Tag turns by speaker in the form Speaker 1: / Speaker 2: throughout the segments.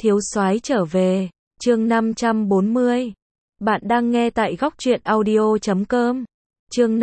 Speaker 1: Thiếu soái trở về, chương 540. Bạn đang nghe tại góc truyện audio.com. Chương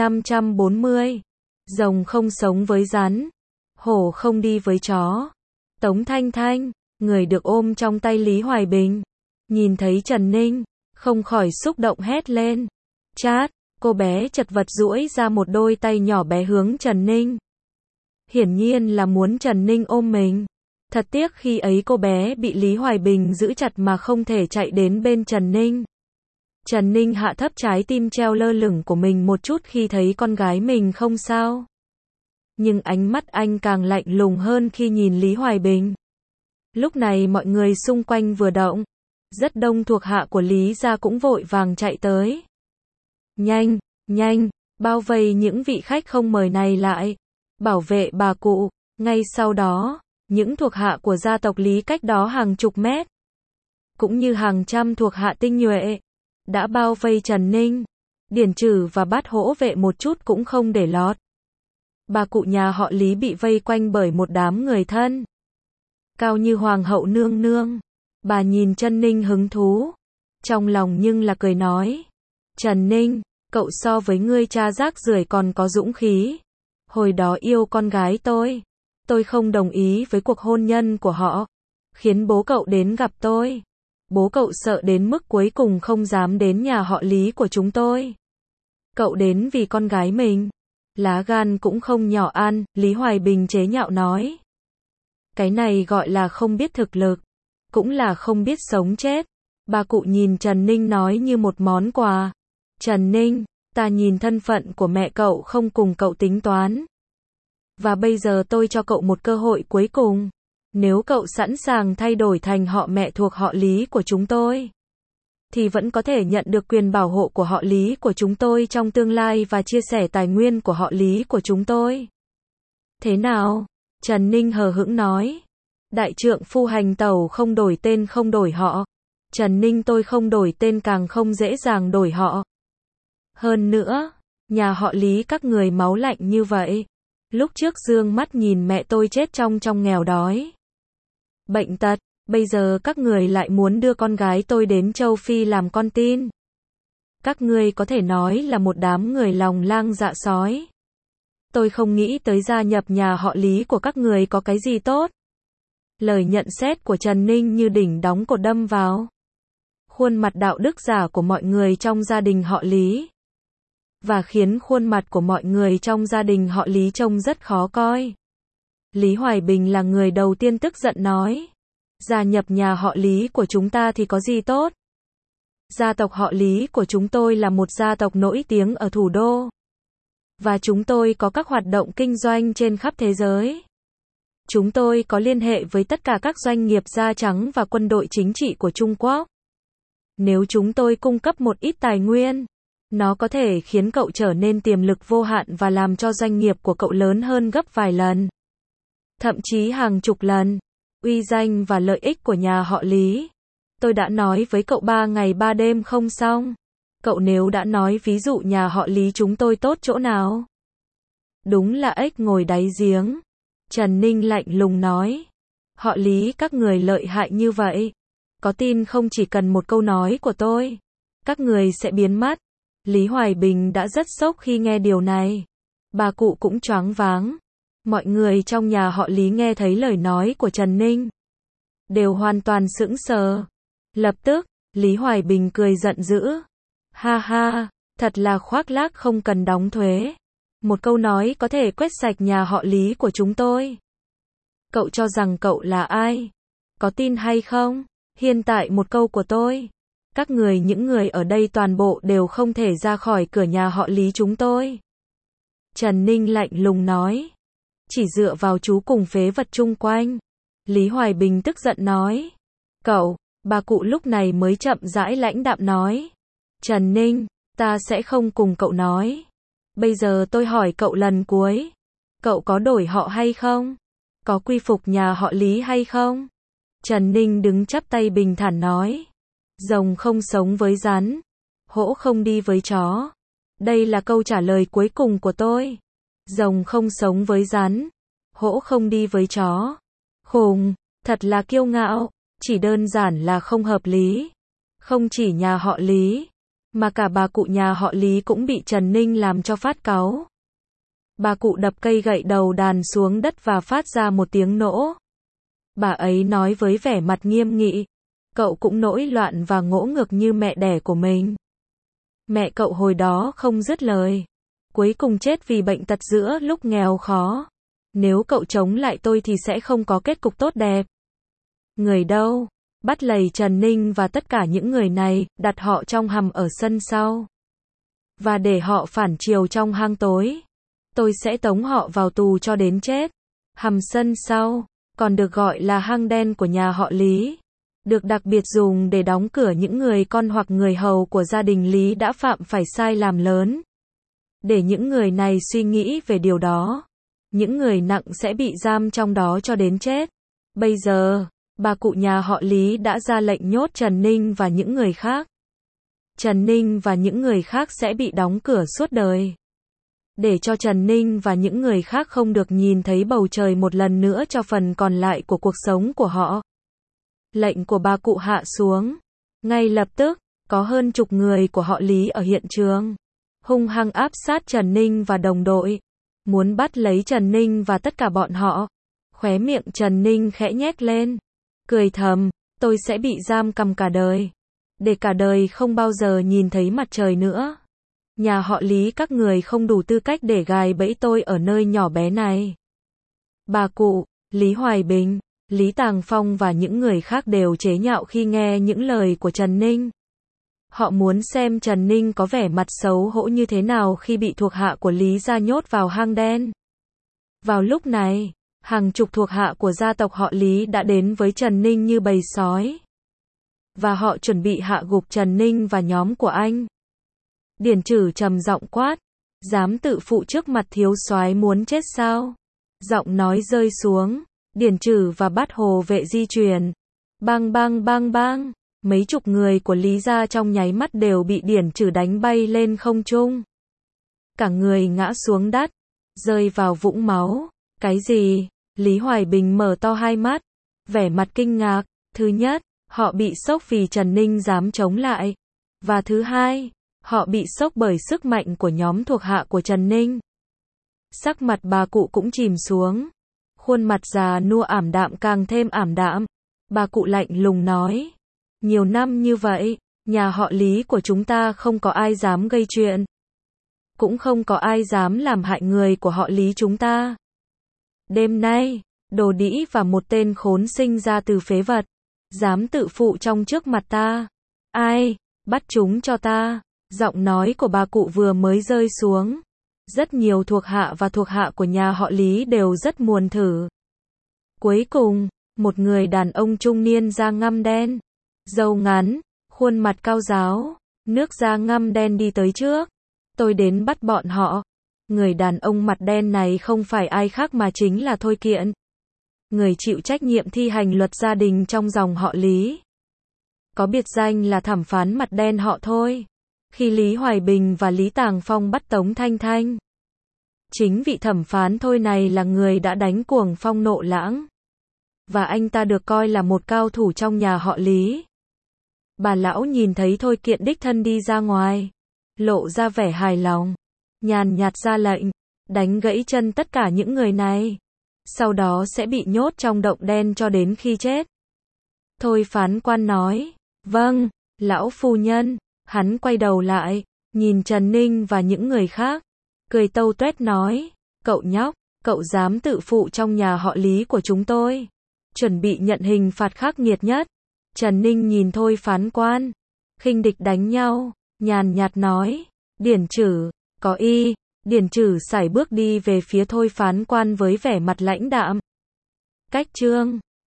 Speaker 1: 540. Rồng không sống với rắn, hổ không đi với chó. Tống Thanh Thanh, người được ôm trong tay Lý Hoài Bình, nhìn thấy Trần Ninh, không khỏi xúc động hét lên. Chát, cô bé chật vật duỗi ra một đôi tay nhỏ bé hướng Trần Ninh. Hiển nhiên là muốn Trần Ninh ôm mình. Thật tiếc khi ấy cô bé bị Lý Hoài Bình giữ chặt mà không thể chạy đến bên Trần Ninh. Trần Ninh hạ thấp trái tim treo lơ lửng của mình một chút khi thấy con gái mình không sao. Nhưng ánh mắt anh càng lạnh lùng hơn khi nhìn Lý Hoài Bình. Lúc này mọi người xung quanh vừa động, rất đông thuộc hạ của Lý gia cũng vội vàng chạy tới. Nhanh, nhanh, bao vây những vị khách không mời này lại, bảo vệ bà cụ. Ngay sau đó, những thuộc hạ của gia tộc Lý cách đó hàng chục mét, cũng như hàng trăm thuộc hạ tinh nhuệ, đã bao vây Trần Ninh. Điển Trừ và Bát Hỗ Vệ một chút cũng không để lọt. Bà cụ nhà họ Lý bị vây quanh bởi một đám người thân cao như hoàng hậu nương nương. Bà nhìn Trần Ninh hứng thú, trong lòng nhưng là cười nói: Trần Ninh, cậu so với ngươi cha rác rưởi còn có dũng khí. Hồi đó yêu con gái tôi không đồng ý với cuộc hôn nhân của họ, khiến bố cậu đến gặp tôi. Bố cậu sợ đến mức cuối cùng không dám đến nhà họ Lý của chúng tôi. Cậu đến vì con gái mình, lá gan cũng không nhỏ ăn. Lý Hoài Bình chế nhạo nói. Cái này gọi là không biết thực lực, cũng là không biết sống chết. Bà cụ nhìn Trần Ninh nói như một món quà. Trần Ninh, ta nhìn thân phận của mẹ cậu không cùng cậu tính toán. Và bây giờ tôi cho cậu một cơ hội cuối cùng. Nếu cậu sẵn sàng thay đổi thành họ mẹ thuộc họ Lý của chúng tôi, thì vẫn có thể nhận được quyền bảo hộ của họ Lý của chúng tôi trong tương lai và chia sẻ tài nguyên của họ Lý của chúng tôi. Thế nào? Trần Ninh hờ hững nói. Đại trượng phu hành tẩu không đổi tên không đổi họ. Trần Ninh tôi không đổi tên càng không dễ dàng đổi họ. Hơn nữa, nhà họ Lý các người máu lạnh như vậy. Lúc trước dương mắt nhìn mẹ tôi chết trong nghèo đói, bệnh tật, bây giờ các người lại muốn đưa con gái tôi đến châu Phi làm con tin. Các ngươi có thể nói là một đám người lòng lang dạ sói. Tôi không nghĩ tới gia nhập nhà họ Lý của các người có cái gì tốt. Lời nhận xét của Trần Ninh như đỉnh đóng cột đâm vào khuôn mặt đạo đức giả của mọi người trong gia đình họ Lý, và khiến khuôn mặt của mọi người trong gia đình họ Lý trông rất khó coi. Lý Hoài Bình là người đầu tiên tức giận nói. Gia nhập nhà họ Lý của chúng ta thì có gì tốt? Gia tộc họ Lý của chúng tôi là một gia tộc nổi tiếng ở thủ đô. Và chúng tôi có các hoạt động kinh doanh trên khắp thế giới. Chúng tôi có liên hệ với tất cả các doanh nghiệp da trắng và quân đội chính trị của Trung Quốc. Nếu chúng tôi cung cấp một ít tài nguyên, nó có thể khiến cậu trở nên tiềm lực vô hạn và làm cho doanh nghiệp của cậu lớn hơn gấp vài lần, thậm chí hàng chục lần. Uy danh và lợi ích của nhà họ Lý, tôi đã nói với cậu 3 ngày 3 đêm không xong. Cậu nếu đã nói ví dụ nhà họ Lý chúng tôi tốt chỗ nào? Đúng là ếch ngồi đáy giếng. Trần Ninh lạnh lùng nói. Họ Lý các người lợi hại như vậy, có tin không chỉ cần một câu nói của tôi, các người sẽ biến mất. Lý Hoài Bình đã rất sốc khi nghe điều này. Bà cụ cũng choáng váng. Mọi người trong nhà họ Lý nghe thấy lời nói của Trần Ninh, đều hoàn toàn sững sờ. Lập tức, Lý Hoài Bình cười giận dữ. Ha ha, thật là khoác lác không cần đóng thuế. Một câu nói có thể quét sạch nhà họ Lý của chúng tôi. Cậu cho rằng cậu là ai? Có tin hay không? Hiện tại một câu của tôi, các người những người ở đây toàn bộ đều không thể ra khỏi cửa nhà họ Lý chúng tôi. Trần Ninh lạnh lùng nói. Chỉ dựa vào chú cùng phế vật chung quanh. Lý Hoài Bình tức giận nói. Cậu, bà cụ lúc này mới chậm rãi lãnh đạm nói. Trần Ninh, ta sẽ không cùng cậu nói. Bây giờ tôi hỏi cậu lần cuối. Cậu có đổi họ hay không? Có quy phục nhà họ Lý hay không? Trần Ninh đứng chắp tay bình thản nói. Rồng không sống với rắn, hổ không đi với chó. Đây là câu trả lời cuối cùng của tôi. Rồng không sống với rắn, hổ không đi với chó. Khùng, thật là kiêu ngạo. Chỉ đơn giản là không hợp lý. Không chỉ nhà họ Lý, mà cả bà cụ nhà họ Lý cũng bị Trần Ninh làm cho phát cáu. Bà cụ đập cây gậy đầu đàn xuống đất và phát ra một tiếng nổ. Bà ấy nói với vẻ mặt nghiêm nghị, cậu cũng nổi loạn và ngỗ ngược như mẹ đẻ của mình. Mẹ cậu hồi đó không dứt lời, cuối cùng chết vì bệnh tật giữa lúc nghèo khó. Nếu cậu chống lại tôi thì sẽ không có kết cục tốt đẹp. Người đâu? Bắt lầy Trần Ninh và tất cả những người này, đặt họ trong hầm ở sân sau. Và để họ phản chiều trong hang tối. Tôi sẽ tống họ vào tù cho đến chết. Hầm sân sau, còn được gọi là hang đen của nhà họ Lý, được đặc biệt dùng để đóng cửa những người con hoặc người hầu của gia đình Lý đã phạm phải sai làm lớn. Để những người này suy nghĩ về điều đó. Những người nặng sẽ bị giam trong đó cho đến chết. Bây giờ, bà cụ nhà họ Lý đã ra lệnh nhốt Trần Ninh và những người khác. Trần Ninh và những người khác sẽ bị đóng cửa suốt đời. Để cho Trần Ninh và những người khác không được nhìn thấy bầu trời một lần nữa cho phần còn lại của cuộc sống của họ. Lệnh của bà cụ hạ xuống. Ngay lập tức, có hơn chục người của họ Lý ở hiện trường. Hung hăng áp sát Trần Ninh và đồng đội. Muốn bắt lấy Trần Ninh và tất cả bọn họ. Khóe miệng Trần Ninh khẽ nhếch lên. Cười thầm, tôi sẽ bị giam cầm cả đời. Để cả đời không bao giờ nhìn thấy mặt trời nữa. Nhà họ Lý các người không đủ tư cách để gài bẫy tôi ở nơi nhỏ bé này. Bà cụ, Lý Hoài Bình, Lý Tàng Phong và những người khác đều chế nhạo khi nghe những lời của Trần Ninh. Họ muốn xem Trần Ninh có vẻ mặt xấu hổ như thế nào khi bị thuộc hạ của Lý gia nhốt vào hang đen. Vào lúc này, hàng chục thuộc hạ của gia tộc họ Lý đã đến với Trần Ninh như bầy sói. Và họ chuẩn bị hạ gục Trần Ninh và nhóm của anh. Điển Trử trầm giọng quát, dám tự phụ trước mặt thiếu soái muốn chết sao? Giọng nói rơi xuống, Điển Trử và Bát Hồ vệ di chuyển. Bang bang bang bang, mấy chục người của Lý gia trong nháy mắt đều bị Điển Trử đánh bay lên không trung. Cả người ngã xuống đất, rơi vào vũng máu. Cái gì? Lý Hoài Bình mở to hai mắt, vẻ mặt kinh ngạc. Thứ nhất, họ bị sốc vì Trần Ninh dám chống lại. Và thứ hai, họ bị sốc bởi sức mạnh của nhóm thuộc hạ của Trần Ninh. Sắc mặt bà cụ cũng chìm xuống. Khuôn mặt già nua ảm đạm càng thêm ảm đạm. Bà cụ lạnh lùng nói. Nhiều năm như vậy, nhà họ Lý của chúng ta không có ai dám gây chuyện. Cũng không có ai dám làm hại người của họ Lý chúng ta. Đêm nay, đồ đĩ và một tên khốn sinh ra từ phế vật. Dám tự phụ trong trước mặt ta. Ai? Bắt chúng cho ta. Giọng nói của bà cụ vừa mới rơi xuống. Rất nhiều thuộc hạ và thuộc hạ của nhà họ Lý đều rất muốn thử. Cuối cùng, một người đàn ông trung niên da ngăm đen, râu ngắn, khuôn mặt cao ráo, nước da ngăm đen đi tới trước. Tôi đến bắt bọn họ. Người đàn ông mặt đen này không phải ai khác mà chính là Thôi Kiện. Người chịu trách nhiệm thi hành luật gia đình trong dòng họ Lý. Có biệt danh là thẩm phán mặt đen họ Thôi. Khi Lý Hoài Bình và Lý Tàng Phong bắt Tống Thanh Thanh, chính vị thẩm phán Thôi này là người đã đánh Cuồng Phong nộ lãng. Và anh ta được coi là một cao thủ trong nhà họ Lý. Bà lão nhìn thấy Thôi Kiện đích thân đi ra ngoài, lộ ra vẻ hài lòng, nhàn nhạt ra lệnh, đánh gãy chân tất cả những người này. Sau đó sẽ bị nhốt trong động đen cho đến khi chết. Thôi phán quan nói, vâng, lão phu nhân. Hắn quay đầu lại, nhìn Trần Ninh và những người khác, cười tâu tuét nói, cậu nhóc, cậu dám tự phụ trong nhà họ Lý của chúng tôi. Chuẩn bị nhận hình phạt khắc nghiệt nhất. Trần Ninh nhìn Thôi phán quan, khinh địch đánh nhau, nhàn nhạt nói, Điển Trử, có y. Điển Trử sải bước đi về phía Thôi phán quan với vẻ mặt lãnh đạm. Cách chương